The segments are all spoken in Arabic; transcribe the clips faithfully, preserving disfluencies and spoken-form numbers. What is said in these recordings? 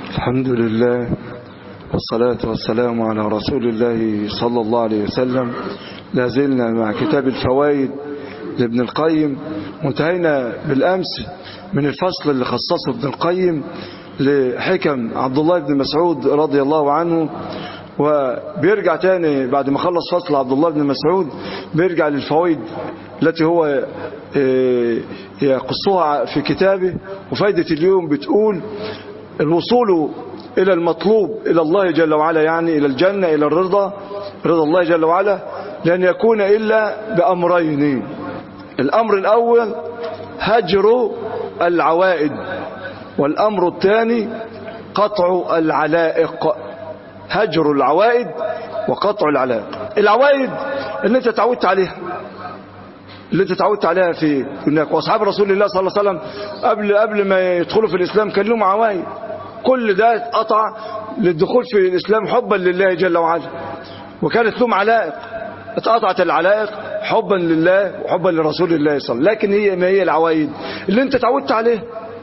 الحمد لله والصلاة والسلام على رسول الله صلى الله عليه وسلم. لازلنا مع كتاب الفوائد لابن القيم، وانتهينا بالأمس من الفصل اللي خصصه ابن القيم لحكم عبد الله بن مسعود رضي الله عنه، وبيرجع تاني بعد ما خلص فصل عبد الله بن مسعود بيرجع للفوائد التي هو يقصها في كتابه. وفائدة اليوم بتقول الوصول إلى المطلوب إلى الله جل وعلا، يعني إلى الجنة، إلى الرضا، رضا الله جل وعلا، لن يكون إلا بأمرين. الأمر الأول هجر العوائد، والأمر الثاني قطع العلائق. هجر العوائد وقطع العلائق. العوائد اللي انت تعودت عليها، اللي انت تعودت عليها في هناك. واصحاب رسول الله صلى الله عليه وسلم قبل قبل ما يدخلوا في الإسلام كان لهم عوائد، كل ده اتقطع للدخول في الإسلام حبا لله جل وعلا، وكانت لهم علائق، اتقطعت العلائق حبا لله وحبا لرسول الله صلى الله عليه وسلم. لكن هي ما هي العوائد اللي انت تعودت عليها.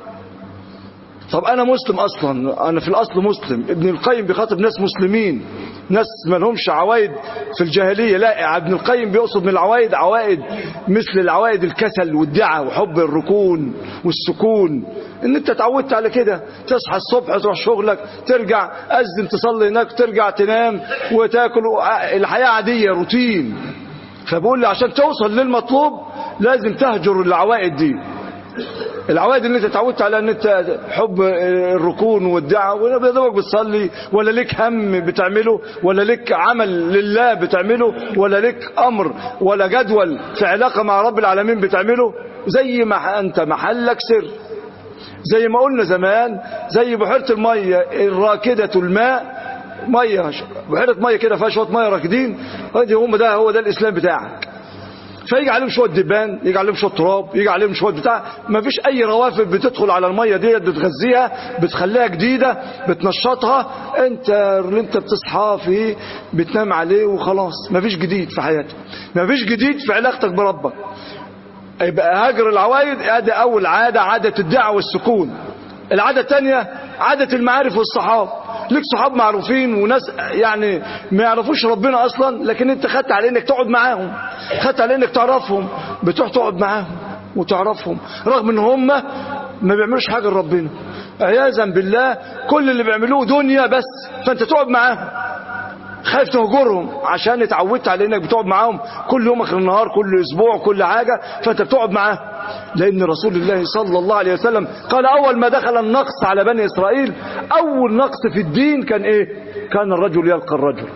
طب انا مسلم اصلا، انا في الاصل مسلم. ابن القيم بيخاطب ناس مسلمين، ناس ما لهمش عوائد في الجاهليه. لا، ابن القيم بيقصد من العوائد عوائد مثل العوائد الكسل والدعه وحب الركون والسكون، ان انت اتعودت على كده، تصحى الصبح تروح شغلك، ترجع اذن تصلي هناك، ترجع تنام وتاكل، الحياه عاديه روتين. فبقول لي عشان توصل للمطلوب لازم تهجر العوائد دي. العوائد اللي انت اتعودت على ان انت حب الركون والدعاء، ولا دوبك بتصلي، ولا لك هم بتعمله، ولا لك عمل لله بتعمله، ولا لك امر ولا جدول في علاقه مع رب العالمين بتعمله، زي ما انت محلك سر. زي ما قلنا زمان، زي بحيره الميه الراكده الماء، ميه بحيره ميه كده فيها شويه ميه راكدين، هم ده هو ده الاسلام بتاعك. فيجي عليهم شويه دبان، يجي عليهم شويه تراب، يجي عليهم شويه بتاع، ما فيش اي روافد بتدخل على الميه ديت بتغذيها، بتخليها جديده، بتنشطها. انت اللي انت بتصحى فيه بتنام عليه وخلاص، ما فيش جديد في حياتك، ما فيش جديد في علاقتك بربك. يبقى هاجر العوائد. ادي اول عاده، عاده الدعوه والسكون. العاده الثانيه عاده المعارف والصحاب. ليك صحاب معروفين وناس يعني ما يعرفوش ربنا اصلا، لكن انت خدت على انك تقعد معاهم، خدت على انك تعرفهم، بتروح تقعد معاهم وتعرفهم رغم ان هم ما بيعملوش حاجه لربنا عياذا بالله، كل اللي بيعملوه دنيا بس. فانت تقعد معاهم، خايف تهجرهم عشان اتعودت على انك بتقعد معاهم كل يوم اخر النهار، كل اسبوع، كل حاجه، فانت بتقعد معاهم. لأن رسول الله صلى الله عليه وسلم قال أول ما دخل النقص على بني إسرائيل، أول نقص في الدين كان إيه؟ كان الرجل يلقى الرجل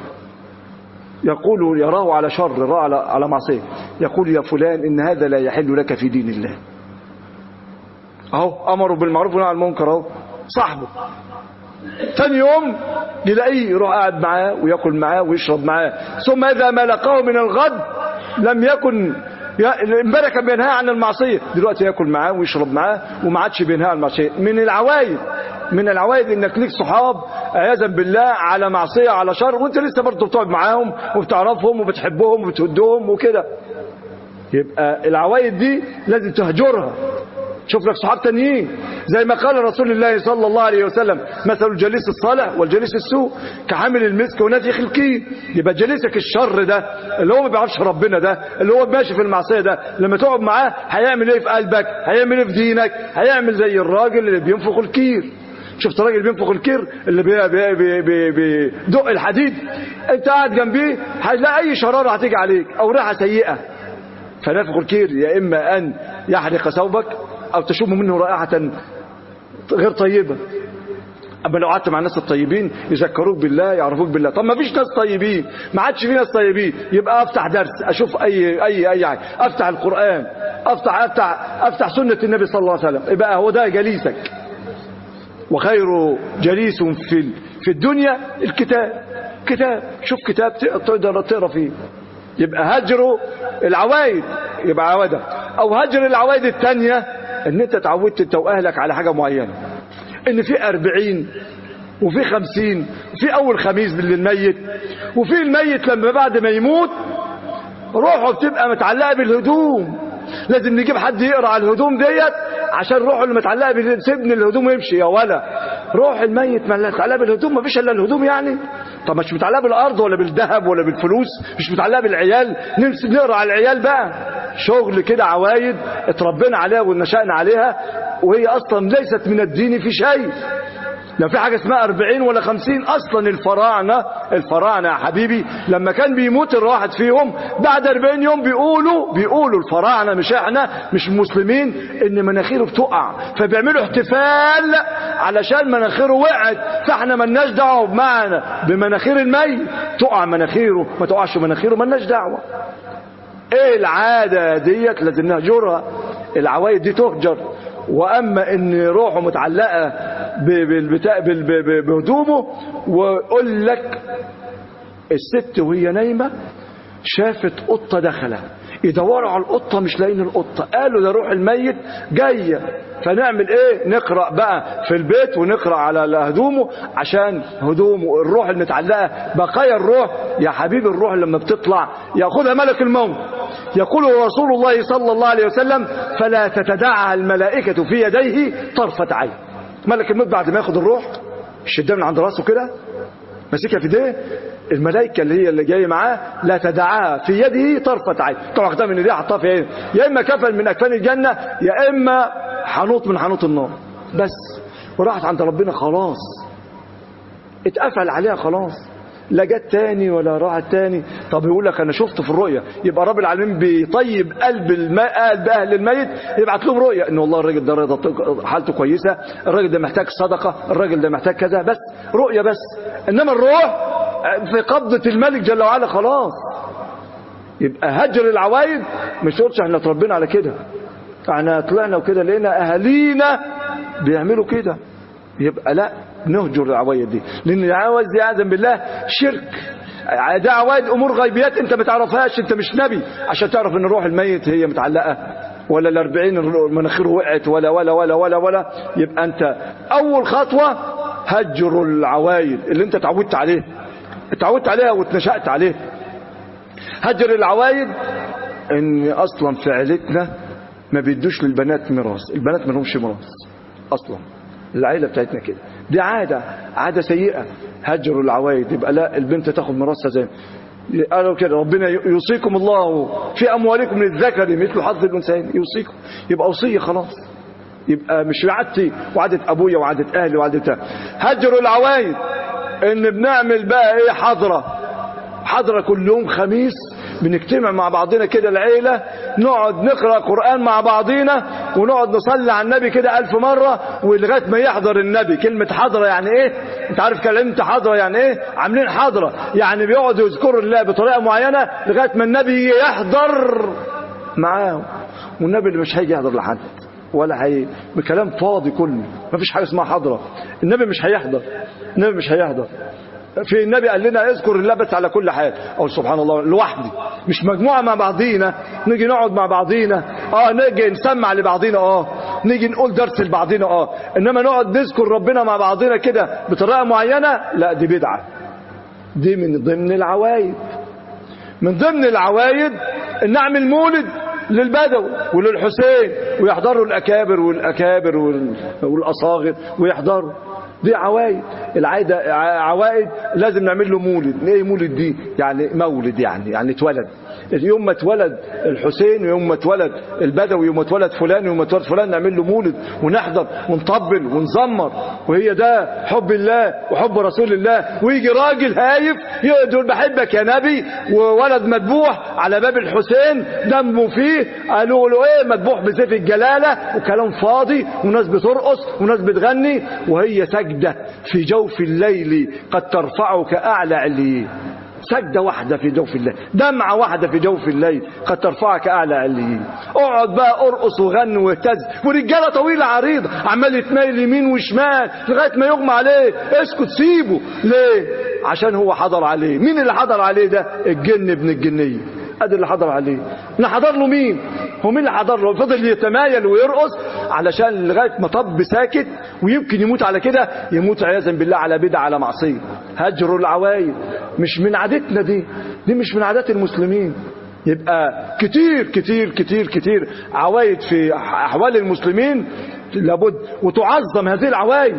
يقول يراه على شر، يراه على على معصية، يقول يا فلان إن هذا لا يحل لك في دين الله. أهو أمره بالمعروف ونهى عن المنكر، أهو صاحبه. ثاني يوم يلاقيه يروح قاعد معاه ويأكل معاه ويشرب معاه، ثم إذا ما لقاه من الغد لم يكن. امبارح كان بينهى عن المعصيه، دلوقتي ياكل معاه ويشرب معاه وما عادش بينهى عن المعصيه. من العوائد، من العوائد انك ليك صحاب عياذا بالله على معصيه على شر، وانت لسه برضه بتقعد معاهم وبتعرفهم وبتحبهم وبتهدهم وكده. يبقى العوائد دي لازم تهجرها. شوف لك صحاب تانيين، زي ما قال رسول الله صلى الله عليه وسلم مثل الجليس الصالح والجليس السوء كحامل المسك ونافخ الكير. يبقى جليسك الشر ده اللي هو ما بيعرفش ربنا، ده اللي هو ماشي في المعصيه، ده لما تقعد معاه هيعمل ايه في قلبك؟ هيعمل ايه في دينك؟ هيعمل زي الراجل اللي بينفخ الكير. شفت الراجل اللي بينفخ الكير اللي بيدق الحديد، انت قاعد جنبيه هتلاقي اي شراره هتيجي عليك او ريحه سيئه. فنافخ الكير يا اما ان يحرق ثوبك او تشم منه رائحه غير طيبه. اما لو قعدت مع الناس الطيبين يذكروك بالله، يعرفوك بالله. طب ما فيش ناس طيبين، ما عادش في ناس طيبين، يبقى افتح درس، اشوف اي اي اي حاجه، افتح القران، افتح افتح افتح سنه النبي صلى الله عليه وسلم، يبقى هو ده جليسك. وخير جليس في في الدنيا الكتاب. كتاب، شوف كتاب تقدر تقرا فيه. يبقى هجر العوائد، يبقى عوده. او هجر العوائد الثانيه ان انت اتعودت انت واهلك على حاجه معينه، ان في أربعين وفي خمسين، وفي اول خميس للميت، وفي الميت لما بعد ما يموت روحه بتبقى متعلقه بالهدوم، لازم نجيب حد يقرا على الهدوم ديت عشان روحه اللي متعلقه بيه. سيبني الهدوم ويمشي يا ولا، روح الميت متعلقه بالهدوم، ما فيش الا الهدوم يعني. طب مش متعلقه بالارض ولا بالذهب ولا بالفلوس، مش متعلقه بالعيال، نمسك نقرا على العيال بقى شغل كده، عوايد اتربينا عليها ونشأنا عليها، وهي اصلا ليست من الدين في شيء. لا في حاجة اسمها أربعين ولا خمسين. أصلا الفراعنة الفراعنة يا حبيبي لما كان بيموت الواحد فيهم بعد أربعين يوم بيقولوا بيقولوا الفراعنة مش احنا مش المسلمين إن مناخيره بتقع، فبيعملوا احتفال علشان مناخيره وقعت، فاحنا ملناش دعوة بمعنى بمناخير الميت، تقع مناخيره ما تقعش مناخيره ملناش دعوة. ايه العادة ديت لازم نهجرها، العوايد دي تهجر. واما ان روحه متعلقه بهدومه، ويقول لك الست وهي نايمه شافت قطه داخله، يدوروا على القطه مش لاقيين القطه، قالوا ده روح الميت جايه، فنعمل ايه؟ نقرا بقى في البيت ونقرا على هدومه عشان هدومه الروح المتعلقه بقايا الروح. يا حبيبي الروح لما بتطلع ياخذها ملك الموت، يقول رسول الله صلى الله عليه وسلم فلا تتدعها الملائكه في يديه طرفه عين. ملك الموت بعد ما ياخد الروح الشدام من عند راسه كده ماسكها في ايديه، الملائكه اللي هي اللي جايه معاه لا تدعها في يده طرفه عين، طبعا واخدها من ايديه حطها في عينه، يا اما كفن من اكفان الجنه يا اما حنوط من حنوط النار، بس وراحت عند ربنا خلاص، اتقفل عليها خلاص، لا جت تاني ولا راحت تاني. طب يقول لك انا شفت في الرؤيا، يبقى رب العالمين بيطيب قلب الماء قلب اهل الميت، يبعت لهم رؤيا ان والله الراجل ده حالته كويسه، الراجل ده محتاج صدقه، الراجل ده محتاج كذا، بس رؤيا بس. انما الروح في قبضه الملك جل وعلا خلاص. يبقى هجر العوايد مش تقولش احنا اتربينا على كده، احنا طلعنا وكده لقينا اهالينا بيعملوا كده، يبقى لا نهجر العوايد دي، لان العوايد دي اعوذ بالله شرك، ده عوايد امور غيبيات انت ما تعرفهاش، انت مش نبي عشان تعرف ان روح الميت هي متعلقه ولا الأربعين مناخيره وقعت ولا ولا ولا ولا ولا. يبقى انت اول خطوه هجر العوايد اللي انت اتعودت عليه اتعودت عليها واتنشأت عليه. هجر العوايد ان اصلا في عيلتنا ما بيدوش للبنات ميراث، البنات ما لهمش ميراث اصلا، العيله بتاعتنا كده، دي عاده عاده سيئه. هجروا العوايد، يبقى لا البنت تاخد ميراثها زي قالوا كده ربنا يوصيكم الله في اموالكم للذكر مثل حظ الانثيين، يوصيكم، يبقى وصيه خلاص، يبقى مش عادتي وعاده ابويا وعاده اهلي وعاده. هجروا العوايد ان بنعمل بقى ايه؟ حضره حضره كل يوم خميس بنجتمع مع بعضنا كده العيلة، نقعد نقرأ قرآن مع بعضنا ونقعد نصلي على النبي كده ألف مرة ولغاية ما يحضر النبي. كلمة حضرة يعني ايه؟ انت عارف كلمة حضرة يعني ايه؟ عاملين حضرة يعني بيقعدوا يذكروا الله بطريقة معينة لغاية ما النبي يحضر معاهم، والنبي اللي مش هيجي يحضر لحد ولا هي بكلام فاضي كله، ما فيش حاجة اسمها حضرة، النبي مش هيحضر، النبي مش هيحضر. في النبي قال لنا اذكر الله بس على كل حال، او سبحان الله لوحدي، مش مجموعه مع بعضينا، نيجي نقعد مع بعضينا اه نيجي نسمع لبعضينا اه نيجي نقول درس لبعضينا اه انما نقعد نذكر ربنا مع بعضينا كده بطريقه معينه، لا دي بدعه، دي من ضمن العوايد. من ضمن العوايد ان نعمل مولد للبدوي وللحسين ويحضروا الاكابر والاكابر والاصاغر ويحضروا، دي عوايد. العايدة عوائد لازم نعمل له مولد. ايه مولد دي؟ يعني مولد، يعني يعني اتولد، يوم ما اتولد الحسين ويوم ما اتولد البدوي ويوم ما اتولد فلان ويوم ما اتولد فلان نعمل له مولد ونحضر ونطبل ونزمر، وهي ده حب الله وحب رسول الله. ويجي راجل هايف يقول بحبك يا نبي، وولد مذبوح على باب الحسين دمه فيه، قالوا له ايه؟ مذبوح بسيف الجلاله، وكلام فاضي، وناس بترقص وناس بتغني، وهي سجده في جوف الليل قد ترفعك اعلى عليين. سجدة واحدة في جوف الليل، دمعة واحدة في جوف الليل قد ترفعك أعلى عليين. اقعد بقى ارقص وغن واهتز، ورجالة طويلة عريضة عمال يتميل يمين وشمال لغاية ما يغمى عليه، اسكت سيبه. ليه؟ عشان هو حضر عليه. مين اللي حضر عليه ده؟ الجن ابن الجنية، ادي اللي حضر عليه. اللي حضر له مين؟ هو مين اللي حضر له؟ فضل يتمايل ويرقص علشان لغايه ما طب ساكت، ويمكن يموت على كده، يموت عياذا بالله على بدعه على معصيه. هجروا العوايد مش من عادتنا، دي دي مش من عادات المسلمين. يبقى كتير كتير كتير كتير عوايد في احوال المسلمين لابد وتعظم هذه العوايد.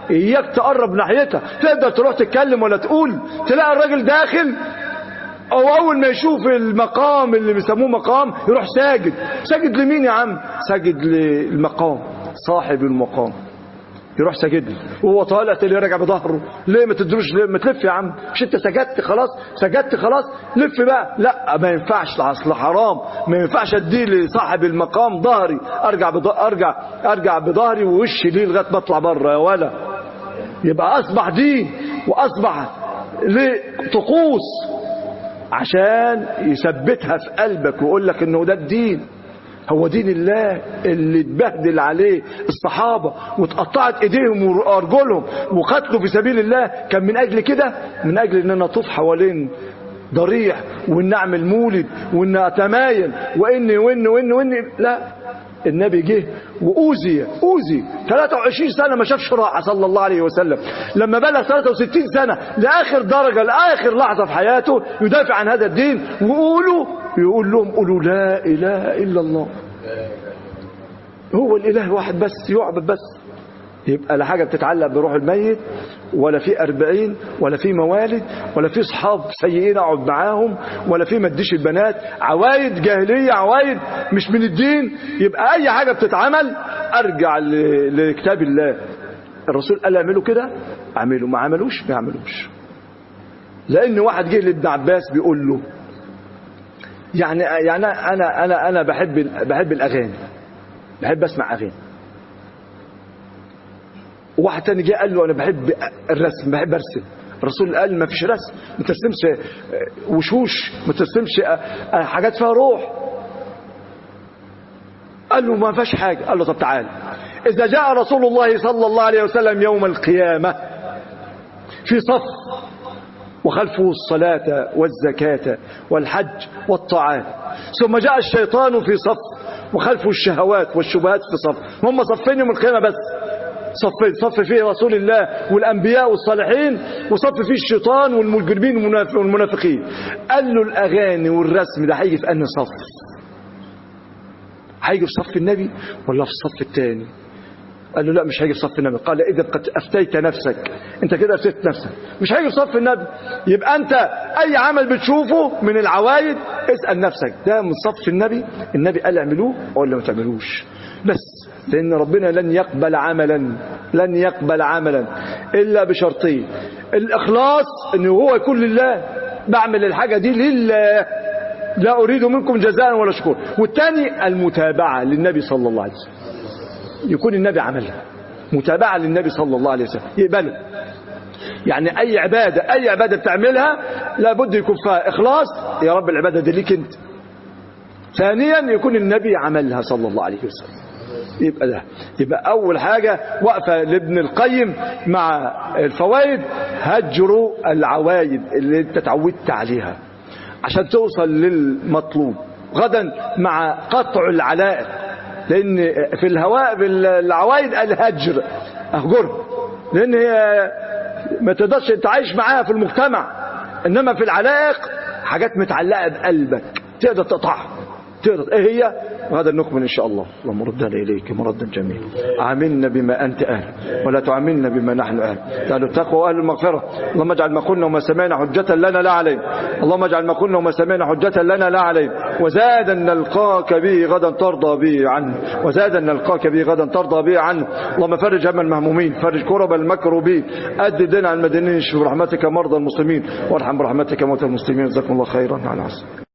إياك تقرب ناحيتها. تقدر تروح تتكلم ولا تقول، تلاقي الراجل داخل أو أول ما يشوف المقام اللي بيسموه مقام يروح ساجد. ساجد لمين يا عم؟ ساجد للمقام، صاحب المقام يروح ساجد له، وهو طالع تلاقيه راجع بظهره. ليه ما تدروش؟ ليه ما تلف يا عم؟ مش انت سجدت خلاص؟ سجدت خلاص، لف بقى. لا ما ينفعش، اصل حرام. ما ينفعش ادي لصاحب المقام ظهري، ارجع بض... ارجع ارجع بظهري ووشي ليه لغايه ما اطلع بره يا ولا. يبقى اصبح دين واصبح لطقوس عشان يثبتها في قلبك ويقول لك انه ده الدين. هو دين الله اللي اتبهدل عليه الصحابة واتقطعت ايديهم وارجلهم وقتلوا في سبيل الله، كان من اجل كده؟ من اجل ان انا اطوف حوالين ضريح وان اعمل مولد وان اتمايل وان وان وان وان لا. النبي جه وأوذي أوذي ثلاثة وعشرين سنة ما شافش راحة صلى الله عليه وسلم. لما بلغ ثلاثة وستين سنة لآخر درجة لآخر لحظة في حياته يدافع عن هذا الدين، وقولوا يقول لهم قولوا لا إله إلا الله، هو الإله واحد بس يعبد بس. يبقى لا حاجة بتتعلق بروح الميت، ولا في أربعين، ولا في موالد، ولا في صحاب سيئين أقعد معاهم، ولا في مديش البنات، عوايد جاهلية، عوايد مش من الدين. يبقى أي حاجة بتتعمل أرجع لكتاب الله. الرسول قال اعملوا كده اعملوا، ما عملوش ما يعملوش. لأن واحد جه لابن عباس بيقول له يعني يعني أنا أنا أنا بحب بحب الأغاني، بحب أسمع أغاني. وواحد تاني جه قال له انا بحب الرسم، بحب ارسم. الرسول قال ما فيش رسم، ما ترسمش وشوش، ما ترسمش حاجات فيها روح. قال له ما فيش حاجه. قال له طب تعال، اذا جاء رسول الله صلى الله عليه وسلم يوم القيامه في صف وخلفه الصلاه والزكاه والحج والطاعات، ثم جاء الشيطان في صف وخلفه الشهوات والشبهات في صف، هم صفين يوم القيامه بس، صف صف فيه رسول الله والأنبياء والصالحين، وصف فيه الشيطان والمجرمين والمنافقين. قال له الأغاني والرسم ده هيجي في أنهي صف؟ هيجي في صف النبي ولا في الصف الثاني؟ قال له لا مش هيجي في صف النبي. قال إذا قد أفتيت نفسك، أنت كده أفتيت نفسك، مش هيجي في صف النبي. يبقى أنت أي عمل بتشوفه من العوايد اسأل نفسك ده من صف النبي؟ النبي قال اعملوه ولا ما تعملوش؟ بس لأن ربنا لن يقبل عملا لن يقبل عملا إلا بشرطين: الإخلاص، إنه هو يكون لله، بعمل الحاجة دي لله لا أريد منكم جزاء ولا شكور، والثاني المتابعة للنبي صلى الله عليه وسلم، يكون النبي عملها متابعة للنبي صلى الله عليه وسلم يقبله. يعني أي عبادة أي عبادة بتعملها لابد يكون فيها إخلاص، يا رب العبادة دي ليك أنت. ثانيا يكون النبي عملها صلى الله عليه وسلم. يبقى ده يبقى أول حاجة وقفة لابن القيم مع الفوائد: هجروا العوايد اللي انت تعودت عليها عشان توصل للمطلوب. غدا مع قطع العلائق، لأن في الهواء بالعوايد الهجر أهجرها، لأن هي ما تقدرش انت عايش معاها في المجتمع، إنما في العلائق حاجات متعلقة بقلبك تقدر تقطعها، تقدر ايه هي؟ وهذا نكمل ان شاء الله. اللهم ردنا اليك مردا جميلا، عاملنا بما انت اهل ولا تعاملنا بما نحن اهل. اهل التقوى واهل المغفره. اللهم اجعل ما قلنا وما سمعنا حجه لنا لا علينا. اللهم اجعل ما قلنا وما سمعنا حجه لنا لا علينا. وزادا نلقاك به غدا ترضى به عنه، وزادا نلقاك به غدا ترضى به عنه. اللهم فرج هم المهمومين، فرج كرب المكروبين، أد الدين على المدينين، اشف برحمتك مرضى المسلمين، وارحم برحمتك موتى المسلمين. جزاكم الله خيرا على العصر.